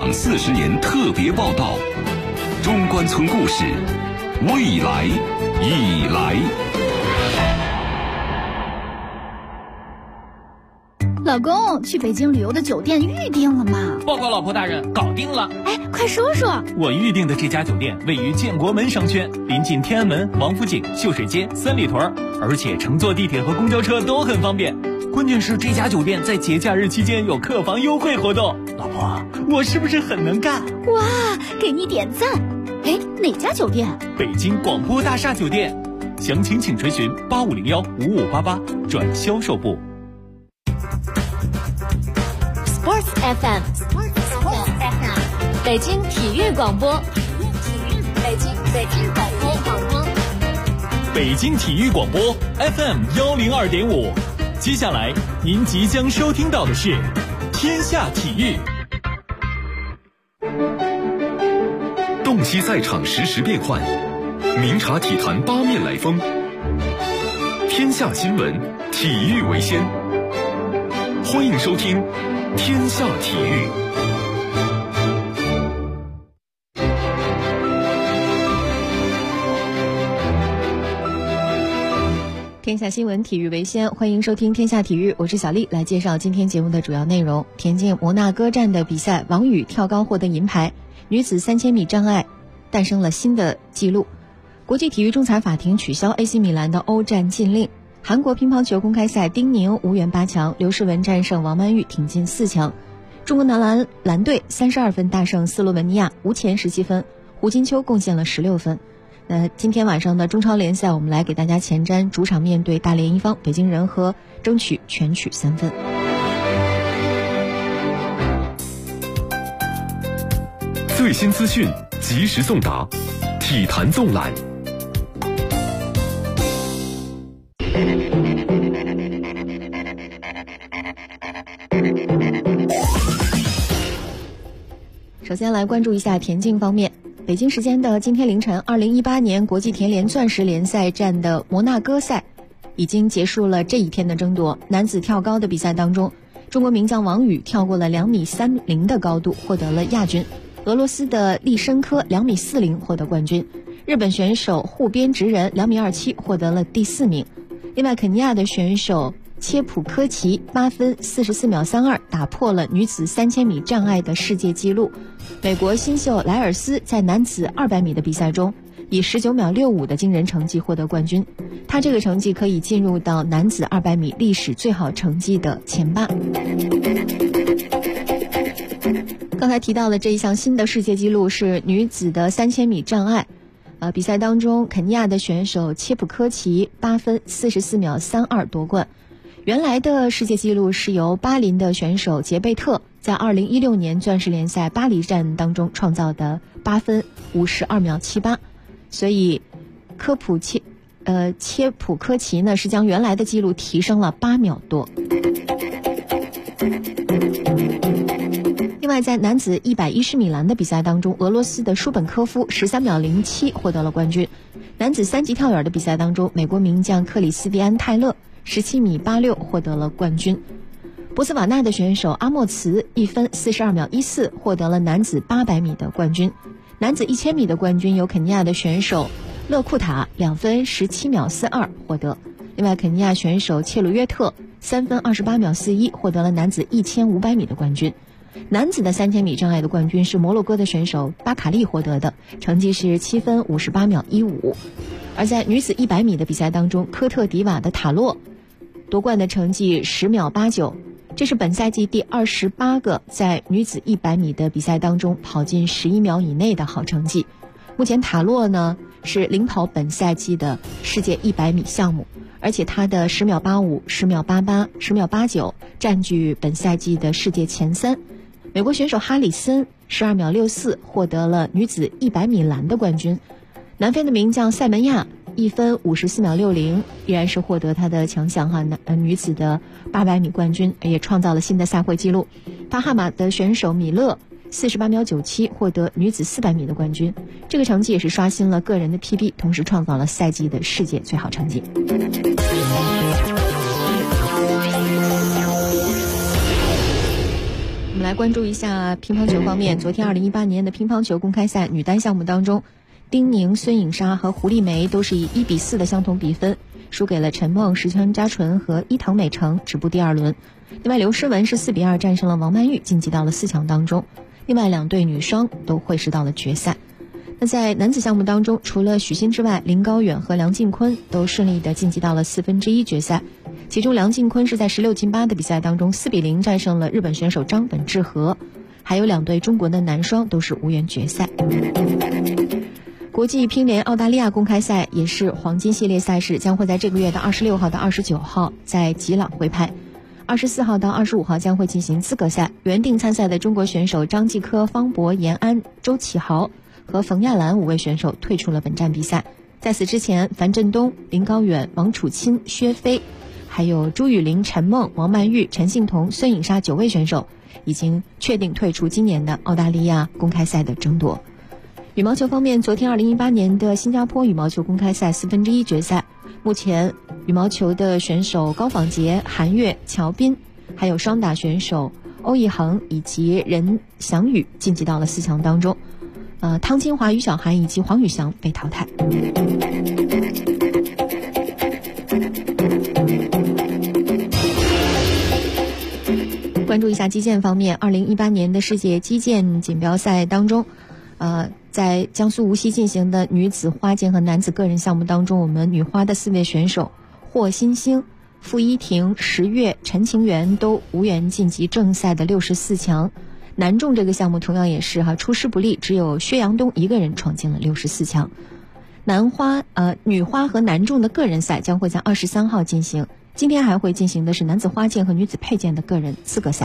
网40年特别报道，中关村故事，未来已来。 老公，去北京旅游的酒店预定了吗？ 报告老婆大人，搞定了。 哎，快说说。 我预定的这家酒店位于建国门商圈，临近天安门、王府井、秀水街、三里屯，而且乘坐地铁和公交车都很方便。关键是这家酒店在节假日期间有客房优惠活动。老婆，我是不是很能干？ 哇，给你点赞。哎，哪家酒店？ 北京广播大厦酒店。详情请垂询8501-5588转销售部。 Sports FM， 北京体育广播，北京体育广播 FM 102.5。接下来您即将收听到的是天下体育。 洞悉赛场实时变幻，明察体坛八面来风。天下新闻，体育为先。欢迎收听天下体育。 天下新闻，体育为先，欢迎收听天下体育，我是小丽，来介绍今天节目的主要内容。田径摩纳哥站的比赛，王宇跳高获得银牌，女子3000米障碍诞生了新的纪录。国际体育仲裁法庭取消 AC 米兰的欧战禁令。韩国乒乓球公开赛，丁宁无缘8强，刘诗雯战胜王曼玉挺进4强。中国男篮队32分大胜斯洛文尼亚，吴前17分，胡金秋贡献了16分。今天晚上的中超联赛，我们来给大家前瞻主场面对大连一方，北京人和争取全取3分。 最新资讯及时送达，体坛纵览。 首先来关注一下田径方面。北京时间的今天凌晨，2018年国际田联钻石联赛站的摩纳哥赛已经结束了这一天的争夺。男子跳高的比赛当中，中国名将王宇跳过了2.30米的高度，获得了亚军。俄罗斯的利申科2.40米获得冠军。日本选手户边直人2.27米获得了第4名。另外，肯尼亚的选手切普科奇8分44秒32打破了女子3000米障碍的世界纪录。美国新秀莱尔斯在男子200米的比赛中以19秒65的惊人成绩获得冠军，他这个成绩可以进入到男子200米历史最好成绩的前8。刚才提到的这一项新的世界纪录是女子的3000米障碍。比赛当中，肯尼亚的选手切普科奇8分44秒32夺冠。原来的世界纪录是由巴林的选手杰贝特在2016年钻石联赛巴黎站当中创造的8分52秒78，所以切普科奇呢是将原来的纪录提升了8秒多。另外，在男子110米栏的比赛当中，俄罗斯的舒本科夫13秒07获得了冠军。男子3级跳远的比赛当中，美国名将克里斯蒂安泰勒17米86获得了冠军。博斯瓦纳的选手阿莫茨1分42秒14获得了男子800米的冠军。男子1000米的冠军由肯尼亚的选手勒库塔2分17秒42获得。另外，肯尼亚选手切鲁约特3分28秒41获得了男子1500米的冠军。男子的3000米障碍的冠军是摩洛哥的选手巴卡利获得的，成绩是7分58秒15。而在女子100米的比赛当中，科特迪瓦的塔洛夺冠的成绩10秒89，这是本赛季第28个在女子100米的比赛当中跑进11秒以内的好成绩。目前塔洛呢是领跑本赛季的世界100米项目，而且他的10秒85、10秒88、10秒89占据本赛季的世界前3。美国选手哈里森12秒64获得了女子100米栏的冠军。南非的名将塞门亚1分54秒60依然是获得他的强项女子的800米冠军，也创造了新的赛会纪录。巴哈马的选手米勒48秒97获得女子400米的冠军，这个成绩也是刷新了个人的 PB， 同时创造了赛季的世界最好成绩。 们来关注一下乒乓球方面。昨天2018年的乒乓球公开赛女单项目当中，丁宁、孙颖莎和胡丽梅都是以1-4的相同比分输给了陈梦、石川佳纯和伊藤美诚，止步第2轮。另外刘诗雯是4-2战胜了王曼玉，晋级到了4强当中。另外2对女双都会师到了决赛。那在男子项目当中，除了许昕之外，林高远和梁靖昆都顺利的晋级到了1/4决赛。其中梁靖昆是在16-8的比赛当中4-0战胜了日本选手张本智和，还有2对中国的男双都是无缘决赛。国际乒联澳大利亚公开赛也是黄金系列赛事，将会在这个月的26号到29号在吉朗挥拍。24号到25号将会进行资格赛，原定参赛的中国选手张继科、方博、严安、周启豪和冯亚兰5位选手退出了本站比赛。在此之前，樊振东、林高远、王楚钦、薛飞，还有朱雨玲、陈梦、王曼玉、陈幸同、孙颖莎9位选手已经确定退出今年的澳大利亚公开赛的争夺。羽毛球方面，昨天2018年的新加坡羽毛球公开赛1/4决赛，目前羽毛球的选手高仿杰、韩悦、乔彬，还有双打选手欧奕恒以及任翔宇晋级到了4强当中。汤金华、于小涵以及黄宇翔被淘汰。关注一下击剑方面，2018年的世界击剑锦标赛当中，在江苏无锡进行的女子花剑和男子个人项目当中，我们女花的4位选手霍新星、傅依婷、石月、陈晴媛都无缘晋级正赛的64强。男重这个项目同样也是出师不利，只有薛阳东一个人闯进了64强。女花和男重的个人赛将会在23号进行，今天还会进行的是男子花剑和女子佩剑的个人资格赛。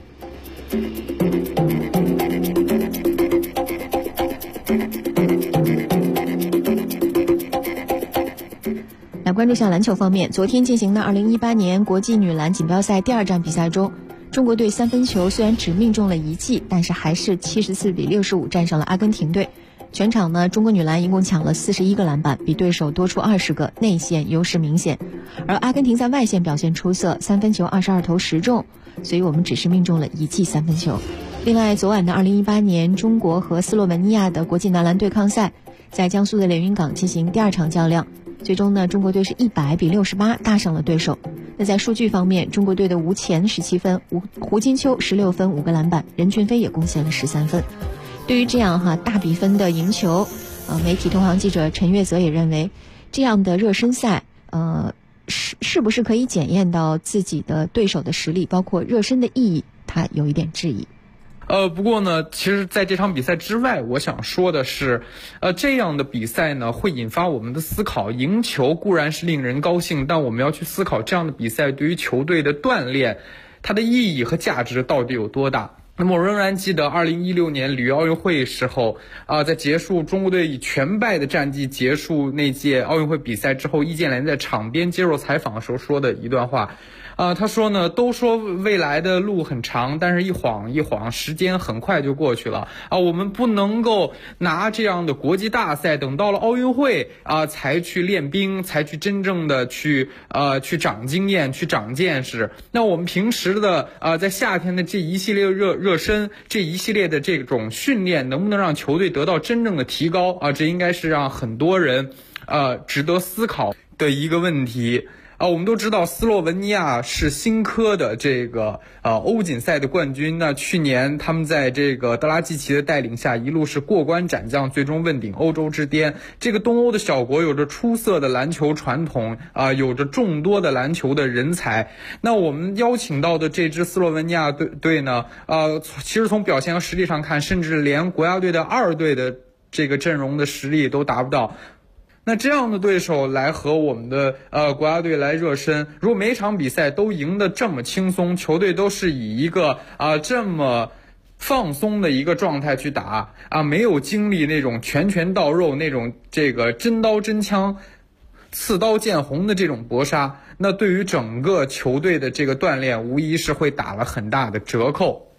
来关注一下篮球方面，昨天进行的2018年国际女篮锦标赛第2站比赛中，中国队3分球虽然只命中了1记，但是还是74-65战胜了阿根廷队。全场呢，中国女篮一共抢了41个篮板，比对手多出20个，内线优势明显。而阿根廷在外线表现出色，3分球22投10中，所以我们只是命中了1记3分球。另外，昨晚的2018年中国和斯洛文尼亚的国际男篮对抗赛，在江苏的连云港进行第2场较量，最终呢，中国队是100-68大胜了对手。那在数据方面，中国队的吴前17分，胡金秋16分5个篮板，任骏飞也贡献了13分。对于这样大比分的赢球，媒体同行记者陈月泽也认为，这样的热身赛是不是可以检验到自己的对手的实力，包括热身的意义，他有一点质疑。 不过呢，其实在这场比赛之外，我想说的是，这样的比赛呢，会引发我们的思考。赢球固然是令人高兴，但我们要去思考这样的比赛对于球队的锻炼，它的意义和价值到底有多大。那么我仍然记得2016年里约奥运会时候，在结束中国队以全败的战绩结束那届奥运会比赛之后，易建联在场边接受采访的时候说的一段话。他说呢，都说未来的路很长，但是一晃一晃，时间很快就过去了我们不能够拿这样的国际大赛等到了奥运会才去练兵，才去真正的去长经验，去长见识。那我们平时的在夏天的这一系列热身，这一系列的这种训练，能不能让球队得到真正的提高这应该是让很多人值得思考的一个问题。我们都知道斯洛文尼亚是新科的这个欧锦赛的冠军。那去年他们在这个德拉季奇的带领下一路是过关斩将，最终问鼎欧洲之巅。这个东欧的小国有着出色的篮球传统有着众多的篮球的人才。那我们邀请到的这支斯洛文尼亚队呢其实从表现和实力上看，甚至连国家队的2队的这个阵容的实力都达不到。那这样的对手来和我们的国家队来热身，如果每一场比赛都赢得这么轻松，球队都是以一个这么放松的一个状态去打没有经历那种拳拳到肉，那种这个真刀真枪刺刀见红的这种搏杀，那对于整个球队的这个锻炼无疑是会打了很大的折扣。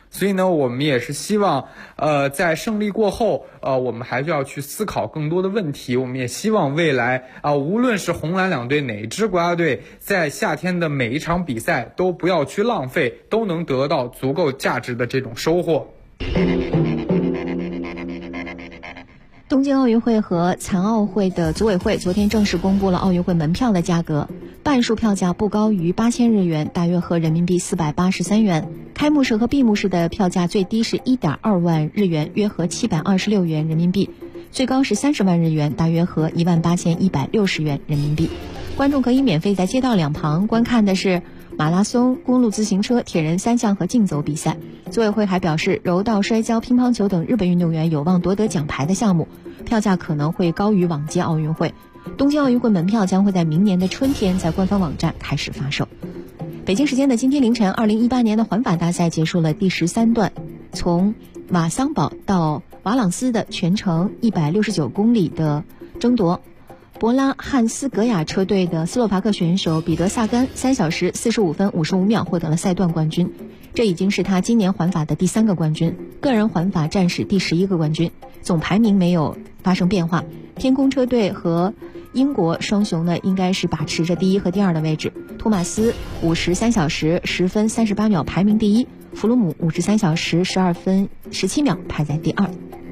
所以呢，我们也是希望在胜利过后，我们还是要去思考更多的问题。我们也希望未来无论是红蓝两队哪支国家队，在夏天的每一场比赛都不要去浪费，都能得到足够价值的这种收获。 东京奥运会和残奥会的组委会昨天正式公布了奥运会门票的价格，半数票价不高于8000日元，大约合人民币483元。开幕式和闭幕式的票价最低是 1.2 万日元，约合726元人民币，最高是30万日元，大约合18160元人民币。观众可以免费在街道两旁观看的是马拉松、公路自行车、铁人三项和竞走比赛。组委会还表示，柔道、摔跤、乒乓球等日本运动员有望夺得奖牌的项目，票价可能会高于往届奥运会。东京奥运会门票将会在明年的春天在官方网站开始发售。北京时间的今天凌晨，2018年的环法大赛结束了第13段，从瓦桑堡到瓦朗斯的全程169公里的争夺。博拉汉斯格雅车队的斯洛伐克选手彼得萨甘3小时45分55秒获得了赛段冠军，这已经是他今年环法的第3个冠军，个人环法战史第11个冠军，总排名没有发生变化。天空车队和英国双雄呢，应该是把持着第1和第2的位置。托马斯53小时10分38秒排名第1，弗鲁姆53小时12分17秒排在第2。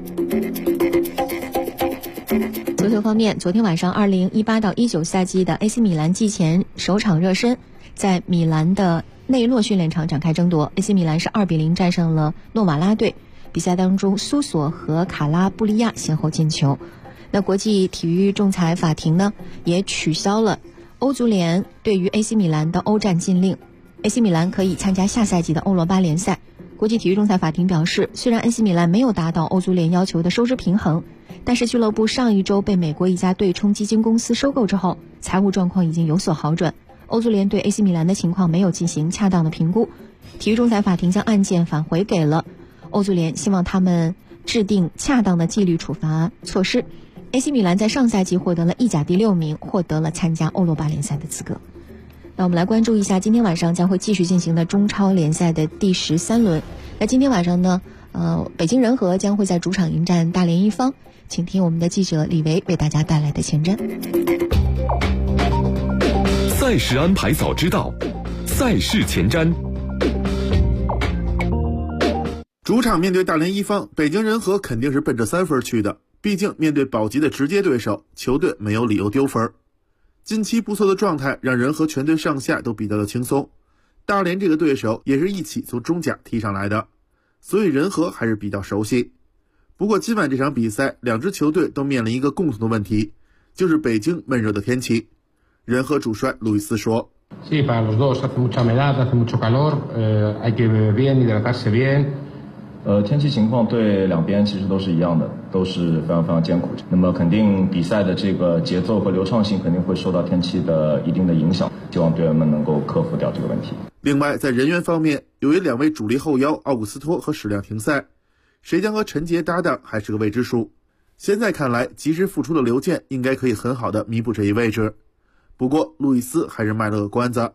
足球方面，昨天晚上2018到19赛季的 AC 米兰季前首场热身在米兰的内洛训练场展开争夺， AC 米兰是2-0战胜了诺瓦拉队。比赛当中，苏索和卡拉布利亚先后进球。那国际体育仲裁法庭呢，也取消了欧足联对于 AC 米兰的欧战禁令， AC 米兰可以参加下赛季的欧罗巴联赛。国际体育仲裁法庭表示，虽然 AC 米兰没有达到欧足联要求的收支平衡，但是俱乐部上一周被美国一家对冲基金公司收购之后，财务状况已经有所好转。欧足联对 AC 米兰的情况没有进行恰当的评估，体育仲裁法庭将案件返回给了欧足联，希望他们制定恰当的纪律处罚措施。AC 米兰在上赛季获得了意甲第6名，获得了参加欧罗巴联赛的资格。那我们来关注一下今天晚上将会继续进行的中超联赛的第13轮。那今天晚上呢，北京人和将会在主场迎战大连一方，请听我们的记者李维为大家带来的前瞻。 赛事安排早知道，赛事前瞻。 主场面对大连一方，北京人和肯定是奔着3分去的，毕竟面对保级的直接对手，球队没有理由丢分。近期不错的状态让人和全队上下都比较的轻松，大连这个对手也是一起从中甲踢上来的，所以人和还是比较熟悉。不过今晚这场比赛，两支球队都面临一个共同的问题，就是北京闷热的天气。人和主帅路易斯说 Sí, para los dos hace mucha humedad, hace mucho calor, hay que beber bien, hidratarse bien。 天气情况对两边其实都是一样的，都是非常非常艰苦。那么肯定比赛的这个节奏和流畅性肯定会受到天气的一定的影响，希望队员们能够克服掉这个问题。 另外，在人员方面，由于2位主力后腰奥古斯托和史亮停赛，谁将和陈杰搭档还是个未知数。现在看来，及时复出的刘健应该可以很好的弥补这一位置。不过路易斯还是卖了个关子。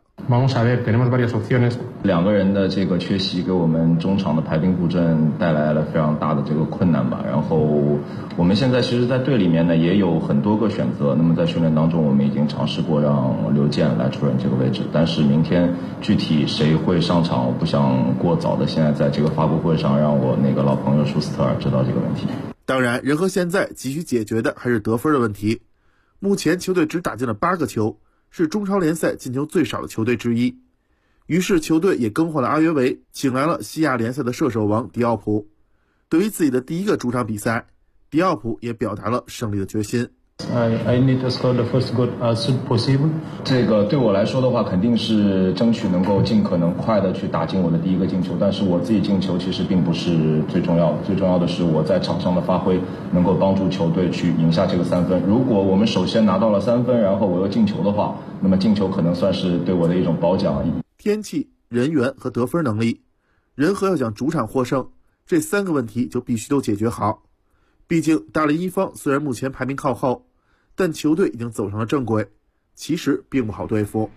两个人的这个缺席给我们中场的排兵布阵带来了非常大的这个困难吧。然后我们现在其实在队里面呢也有很多个选择，那么在训练当中我们已经尝试过让刘健来出任这个位置，但是明天具体谁会上场，我不想过早的现在在这个发布会上让我那个老朋友舒斯特尔知道这个问题。 当然人和现在急需解决的还是得分的问题。目前球队只打进了8个球，是中超联赛进球最少的球队之一。于是球队也更换了阿约维，请来了西亚联赛的射手王迪奥普。对于自己的第一个主场比赛，迪奥普也表达了胜利的决心。 I need to score the first goal as soon possible。 这个对我来说的话，肯定是争取能够尽可能快的去打进我的第一个进球。但是我自己进球其实并不是最重要的，最重要的是我在场上的发挥能够帮助球队去赢下这个3分。如果我们首先拿到了3分，然后我又进球的话，那么进球可能算是对我的一种褒奖。 天气、人员和得分能力，人和要想主场获胜，这3个问题就必须都解决好。毕竟大连一方虽然目前排名靠后，但球队已经走上了正轨，其实并不好对付。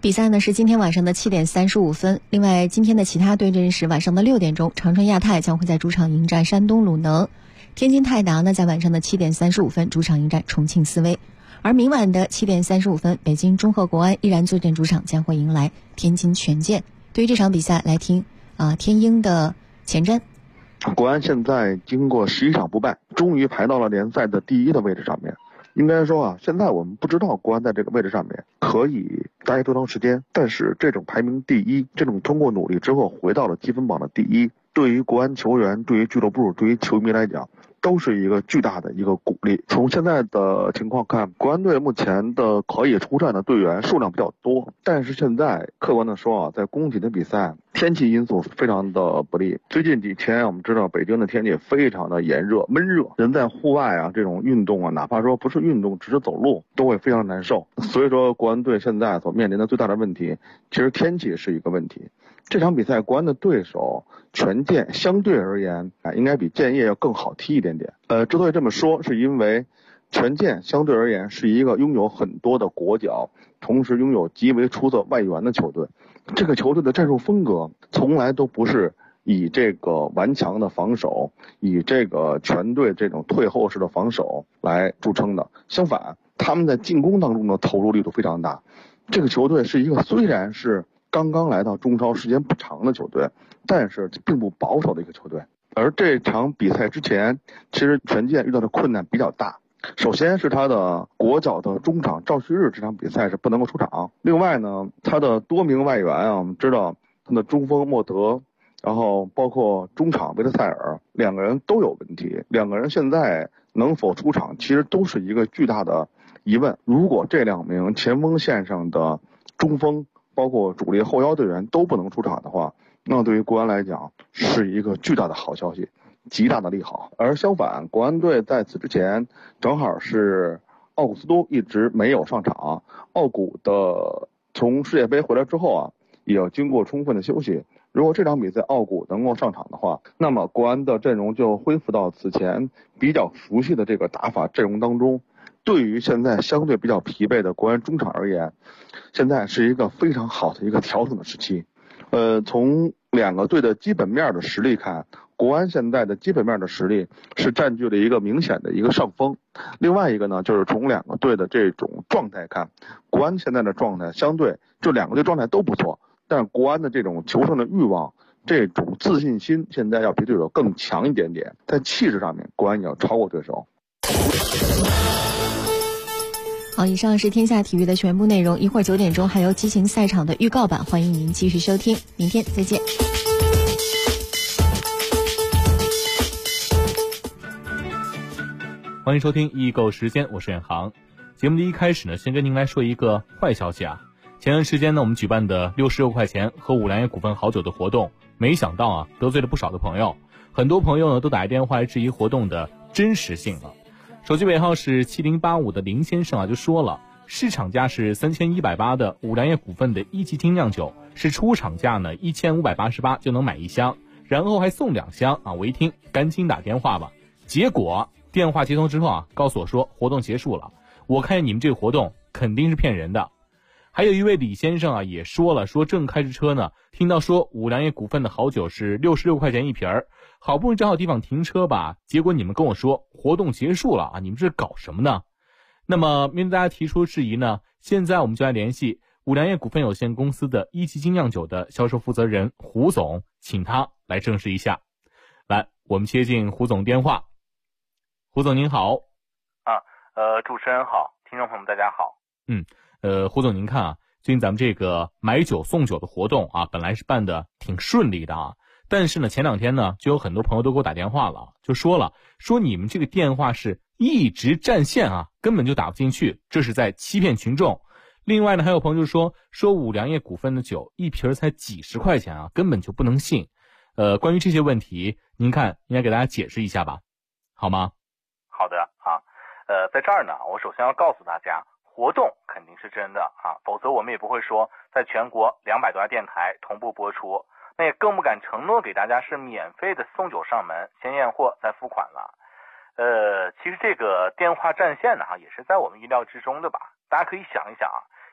比赛呢是今天晚上的7点35分。另外，今天的其他对阵是晚上的6点钟，长春亚泰将会在主场迎战山东鲁能；天津泰达呢在晚上的7点35分主场迎战重庆斯威。而明晚的7点35分，北京中赫国安依然坐镇主场，将会迎来天津权健。对于这场比赛，来听天鹰的前瞻。 国安现在经过11场不败，终于排到了联赛的第1的位置上面。应该说现在我们不知道国安在这个位置上面可以待多长时间，但是这种排名第1，这种通过努力之后回到了积分榜的第1，对于国安球员、对于俱乐部、对于球迷来讲，都是一个巨大的一个鼓励。从现在的情况看，国安队目前的可以出战的队员数量比较多，但是现在客观的说在工体的比赛，天气因素非常的不利。最近几天我们知道北京的天气非常的炎热、闷热，人在户外这种运动哪怕说不是运动，只是走路都会非常难受。所以说国安队现在所面临的最大的问题，其实天气是一个问题。这场比赛国安的对手权健相对而言应该比建业要更好踢一点点。之所以这么说，是因为权健相对而言是一个拥有很多的国脚，同时拥有极为出色外援的球队。这个球队的战术风格从来都不是以这个顽强的防守，以这个全队这种退后式的防守来著称的。相反，他们在进攻当中的投入力度非常大。这个球队是一个虽然是刚刚来到中超时间不长的球队，但是并不保守的一个球队。而这场比赛之前，其实权健遇到的困难比较大。首先是他的国脚的中场赵旭日这场比赛是不能够出场。另外呢，他的多名外援我们知道他的中锋莫德，然后包括中场维特塞尔，两个人都有问题。两个人现在能否出场，其实都是一个巨大的疑问。如果这2名前锋线上的中锋，包括主力后腰队员都不能出场的话，那对于国安来讲是一个巨大的好消息，极大的利好。而相反，国安队在此之前正好是奥古斯都一直没有上场，奥古的从世界杯回来之后也要经过充分的休息。如果这场比赛奥古能够上场的话，那么国安的阵容就恢复到此前比较熟悉的这个打法阵容当中。对于现在相对比较疲惫的国安中场而言，现在是一个非常好的一个调整的时期。从2个队的基本面的实力看，国安现在的基本面的实力是占据了一个明显的一个上风。另外一个呢，就是从2个队的这种状态看，国安现在的状态相对这2个队状态都不错，但是国安的这种求胜的欲望、这种自信心现在要比对手更强一点点，在气势上面国安也要超过对手。 好，以上是天下体育的全部内容。一会儿9点钟还有激情赛场的预告版，欢迎您继续收听。明天再见。 欢迎收听易购时间，我是远航。节目的一开始呢，先跟您来说一个坏消息前段时间呢，我们举办的66块钱喝五粮液股份好酒的活动，没想到得罪了不少的朋友。很多朋友呢都打电话来质疑活动的真实性手机尾号是7085的林先生就说了，市场价是3180的五粮液股份的1级精酿酒是出厂价呢1588就能买1箱，然后还送2箱我一听赶紧打电话吧。结果电话接通之后告诉我说活动结束了，我看你们这个活动肯定是骗人的。还有一位李先生也说了，说正开着车呢，听到说五粮液股份的好酒是66块钱一瓶儿，好不容易找好地方停车吧，结果你们跟我说活动结束了你们这是搞什么呢？那么面对大家提出质疑呢，现在我们就来联系五粮液股份有限公司的1级精酿酒的销售负责人胡总，请他来证实一下。来，我们接进胡总电话。胡总您好。 主持人好，听众朋友们大家好。 胡总您看最近咱们这个买酒送酒的活动本来是办的挺顺利的但是呢前2天呢就有很多朋友都给我打电话了，就说你们这个电话是一直占线根本就打不进去，这是在欺骗群众。另外呢还有朋友就说五粮液股份的酒一瓶才几十块钱根本就不能信。关于这些问题您看应该给大家解释一下吧，好吗？ 好的在这儿呢我首先要告诉大家，活动肯定是真的否则我们也不会说在全国200多家电台同步播出，那也更不敢承诺给大家是免费的送酒上门，先验货再付款了。其实这个电话占线呢也是在我们意料之中的吧。大家可以想一想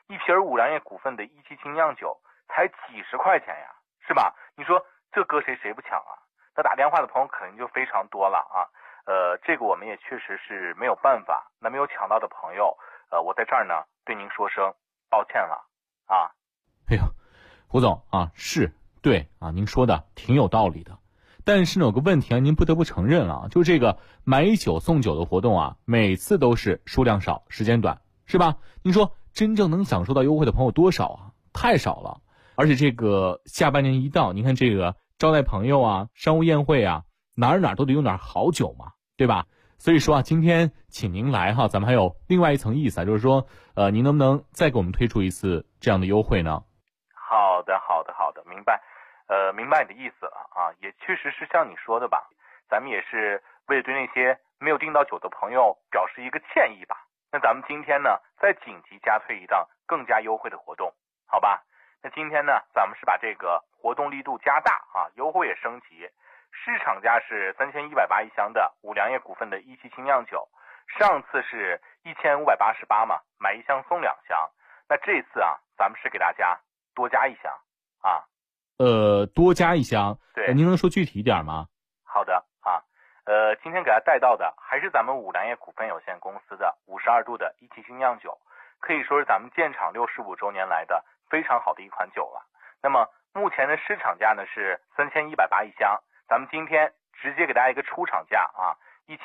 一瓶五粮液股份的17精酿酒才几十块钱呀，是吧？你说这搁谁不抢啊？那打电话的朋友肯定就非常多了啊。这个我们也确实是没有办法。那没有抢到的朋友，我在这儿呢对您说声抱歉了啊。 哎呦，胡总啊，是对啊，您说的挺有道理的。但是呢，有个问题啊，您不得不承认啊，就这个买酒送酒的活动啊，每次都是数量少，时间短，是吧？您说真正能享受到优惠的朋友多少啊？太少了。而且这个下半年一到，您看这个招待朋友啊、商务宴会啊，哪儿都得有点好酒嘛，对吧？所以说啊，今天请您来哈，咱们还有另外一层意思啊，就是说，您能不能再给我们推出一次这样的优惠呢？ 好的，明白。明白你的意思了啊，也确实是像你说的吧，咱们也是为了对那些没有订到酒的朋友表示一个歉意吧。那咱们今天呢，再紧急加推一档更加优惠的活动，好吧？那今天呢，咱们是把这个活动力度加大啊，优惠也升级。市场价是3180一箱的五粮液股份的17精酿酒，上次是1588嘛，买一箱送2箱。那这次啊，咱们是给大家多加一箱啊。 多加一箱， 对， 您能说具体一点吗？ 好的啊，今天给大家带到的还是咱们五粮液股份有限公司的52度的17精酿酒，可以说是咱们建厂65周年来的非常好的一款酒了。那么目前的市场价呢是3180一箱，咱们今天直接给大家一个出厂价啊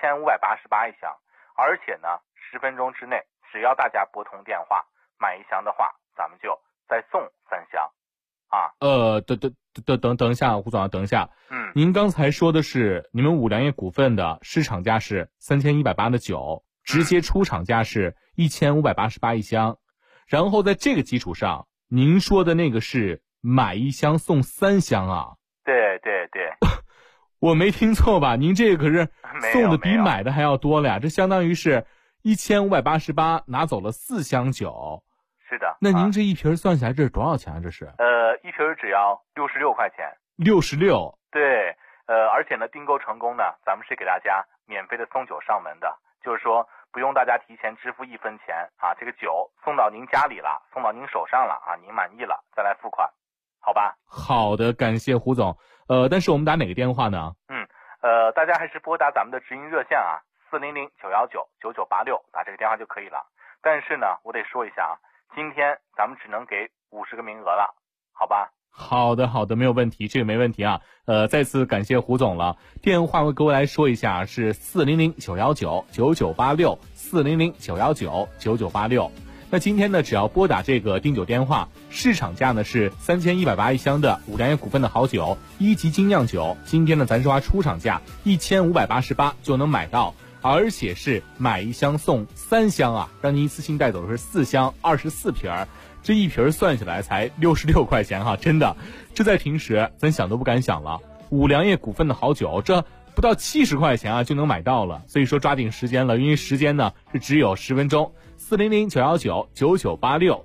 ，1588一箱，而且呢10分钟之内，只要大家拨通电话买一箱的话，咱们就再送3箱。啊， 等一下，胡总，等一下。您刚才说的是你们五粮液股份的市场价是3180的酒，直接出厂价是1588一箱，然后在这个基础上，您说的那个是买一箱送3箱啊？ 对， 我没听错吧？您这个可是送的比买的还要多了呀，这相当于是1588拿走了4箱酒。 是的， 那您这一瓶算下来这是多少钱啊？这是一瓶只要66块钱。 66？ 对，而且呢，订购成功呢，咱们是给大家免费的送酒上门的，就是说不用大家提前支付1分钱啊，这个酒送到您家里了，送到您手上了啊，您满意了再来付款，好吧？ 好的，感谢胡总。但是我们打哪个电话呢？ 大家还是拨打咱们的直营热线啊，400-919-9986，打这个电话就可以了。但是呢，我得说一下啊。今天咱们只能给50个名额了，好吧？ 好的，没有问题，这个没问题啊。再次感谢胡总了。电话我给我来说一下，是400-919-9986 400-919-9986。那今天呢，只要拨打这个订酒电话，市场价呢是3180一箱的五粮液股份的好酒1级精酿酒，今天呢咱是花出厂价1588就能买到。而且是买一箱送3箱啊，让您一次性带走的是4箱24瓶，这一瓶算下来才66块钱哈，真的，这在平时咱想都不敢想了。五粮液股份的好酒，这不到70块钱啊就能买到了，所以说抓紧时间了，因为时间呢是只有10分钟。400-919-9986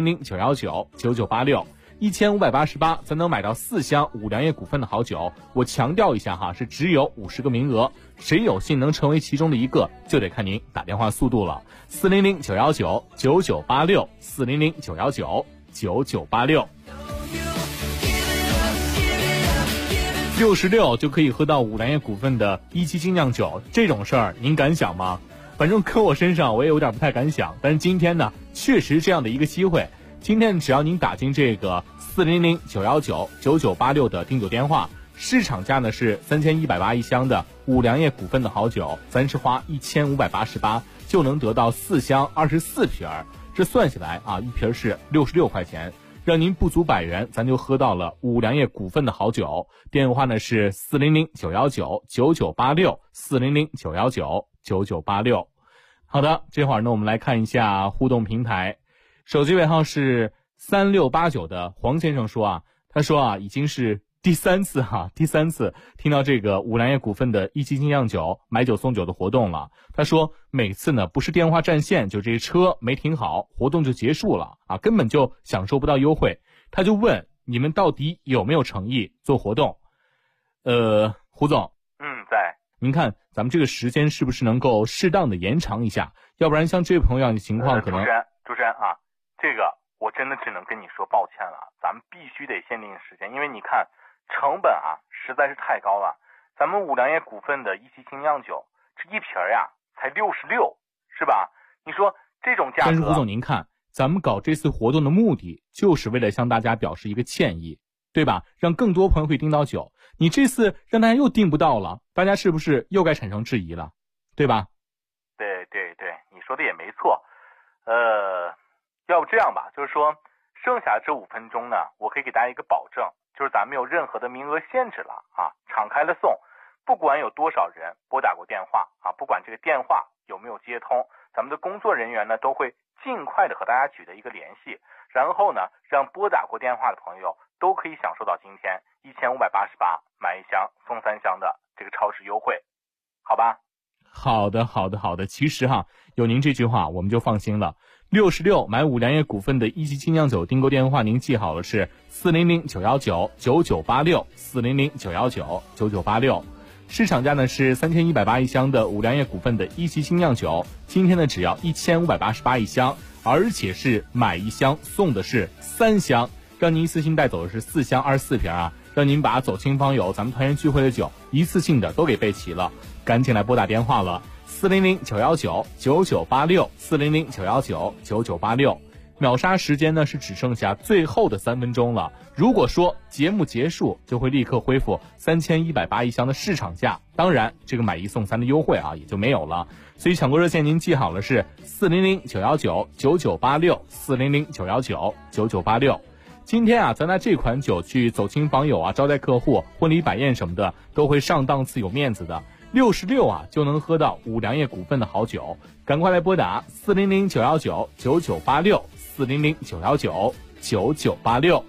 400-919-9986。1588，咱能买到4箱五粮液股份的好酒。我强调一下哈，是只有50个名额，谁有幸能成为其中的一个，就得看您打电话速度了。400-919-9986 400-919-9986。66就可以喝到五粮液股份的17精酿酒，这种事儿您敢想吗？反正搁我身上我也有点不太敢想，但是今天呢，确实这样的一个机会。今天只要您打进这个400-919-9986的订酒电话，市场价呢是3180一箱的五粮液股份的好酒，咱是花1588就能得到4箱24瓶，这算下来啊，一瓶是66块钱，让您不足100元，咱就喝到了五粮液股份的好酒。电话呢是400-919-9986 400-919-9986。好的，这会儿呢我们来看一下互动平台。手机尾号是3689的黄先生说啊，他说啊，已经是第三次听到这个五粮液股份的17精酿酒买酒送酒的活动了。他说每次呢不是电话占线，就这车没停好，活动就结束了啊，根本就享受不到优惠。他就问你们到底有没有诚意做活动？胡总， 在。 您看咱们这个时间是不是能够适当的延长一下？要不然像这位朋友样的情况可能。 主持人啊。这个我真的只能跟你说抱歉了，咱们必须得限定时间，因为你看成本啊实在是太高了。咱们五粮液股份的一期精酿酒，这一瓶呀才66，是吧？你说这种价格。 但是胡总您看，咱们搞这次活动的目的就是为了向大家表示一个歉意，对吧？让更多朋友可以订到酒。你这次让大家又订不到了，大家是不是又该产生质疑了，对吧？ 对，你说的也没错。要不这样吧，就是说剩下这5分钟呢，我可以给大家一个保证，就是咱没有任何的名额限制了啊，敞开了送，不管有多少人拨打过电话啊，不管这个电话有没有接通，咱们的工作人员呢都会尽快的和大家取得一个联系，然后呢让拨打过电话的朋友都可以享受到今天1588买1箱送3箱的这个超市优惠，好吧？ 好的。其实有您这句话我们就放心了。66买五粮液股份的一期精酿酒订购电话您记好了，是400-919-9986 400-919-9986。市场价呢是3180一箱的五粮液股份的一期精酿酒，今天呢只要1588一箱，而且是买1箱送的是3箱，让您一次性带走的是4箱24瓶啊，让您把走亲访友咱们团圆聚会的酒一次性的都给备齐了，赶紧来拨打电话了，400-919-9986 400-919-9986。秒杀时间呢是只剩下最后的3分钟了，如果说节目结束就会立刻恢复3180一箱的市场价，当然这个买1送3的优惠也就没有了，所以抢购热线您记好了，是400-919-9986 400-919-9986。今天咱拿这款酒去走亲访友招待客户、婚礼摆宴什么的都会上档次有面子的，66就能喝到五粮液股份的好酒，赶快来拨打400-919-9986 400-919-9986。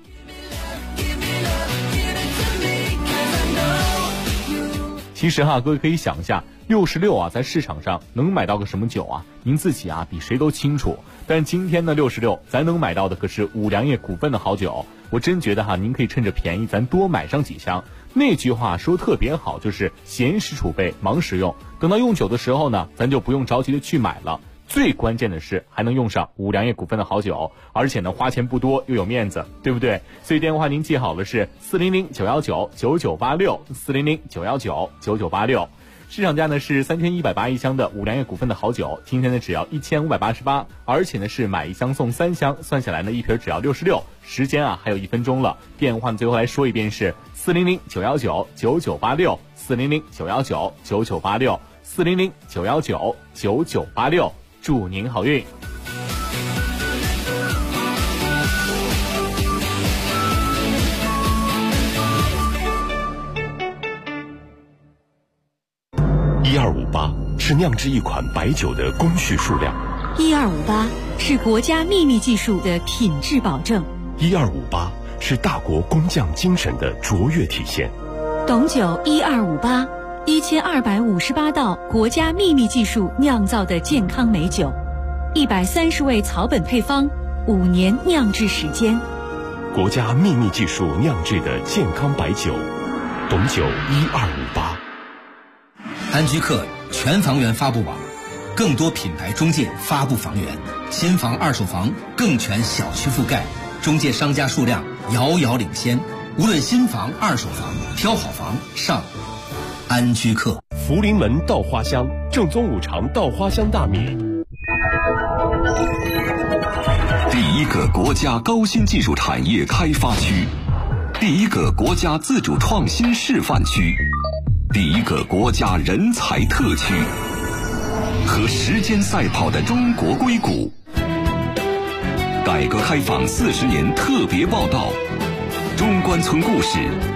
其实各位可以想一下，66在市场上能买到个什么酒您自己比谁都清楚。但今天呢66咱能买到的可是五粮液股份的好酒，我真觉得您可以趁着便宜咱多买上几箱。那句话说特别好，就是闲时储备忙时用，等到用酒的时候呢，咱就不用着急的去买了。最关键的是还能用上五粮液股份的好酒，而且呢花钱不多又有面子，对不对？所以电话您记好了，是400-919-9986 400-919-9986。市场价呢是3180一箱的五粮液股份的好酒，今天呢只要1588，而且呢是买1箱送3箱，算下来呢一瓶只要66。时间还有1分钟了，电话呢最后来说一遍是400-919-9986 400-919-9986 400-919-9986。祝您好运。 1258是酿制一款白酒的工序数量 ，1258是国家秘密技术的品质保证 ，1258是大国工匠精神的卓越体现。 董酒1258 1258道国家秘密技术酿造的健康美酒，130味草本配方，5年酿制时间， 国家秘密技术酿制的健康白酒，董酒1258。 安居客全房源发布网，更多品牌中介发布房源，新房二手房更全小区覆盖，中介商家数量遥遥领先。无论新房二手房，挑好房上安居客。 福临门稻花香，正宗五常稻花香大米。第一个国家高新技术产业开发区，第一个国家自主创新示范区，第一个国家人才特区，和时间赛跑的中国硅谷。改革开放40年特别报道，中关村故事。